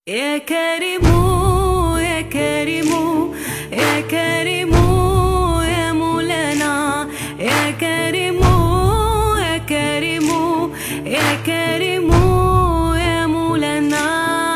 يا كريم يا كريم يا كريم يا مولانا يا كريم يا كريم يا كريم يا مولانا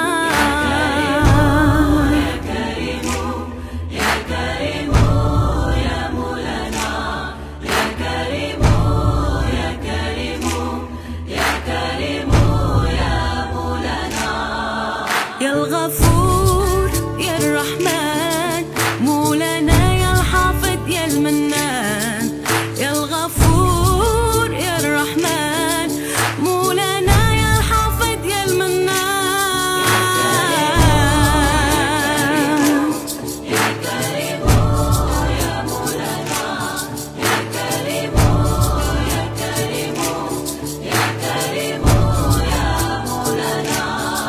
يا كريم يا كريم يا مولانا يا كريم يا كريم يا كريم يا مولانا يا الغفور يا الرحمن مولانا يا الحافظ يا المنان يا الغفور يا الرحمن مولانا يا الحافظ يا المنان يا كريم يا مولانا يا كريم يا كريم يا كريم يا مولانا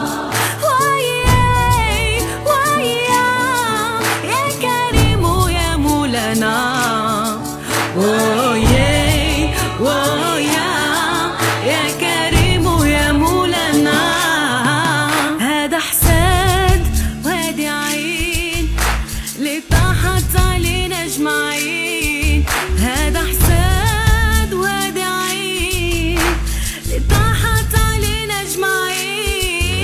يا كريم يا مولانا هذا حساد وهذه عين اللي طاحت علينا اجمعين هذا حساد وهذه عين اللي طاحت علينا اجمعين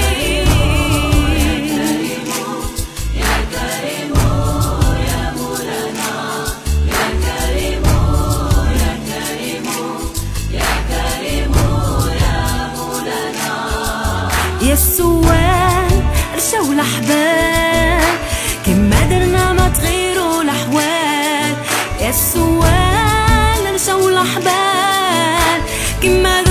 يا كريم يا مولانا يا كريم يا كريم يا كريم يا مولانا يا السوال رشاو الأحبال كما درنا ما تغيروا الأحوال يا السوال رشاو الأحبال كما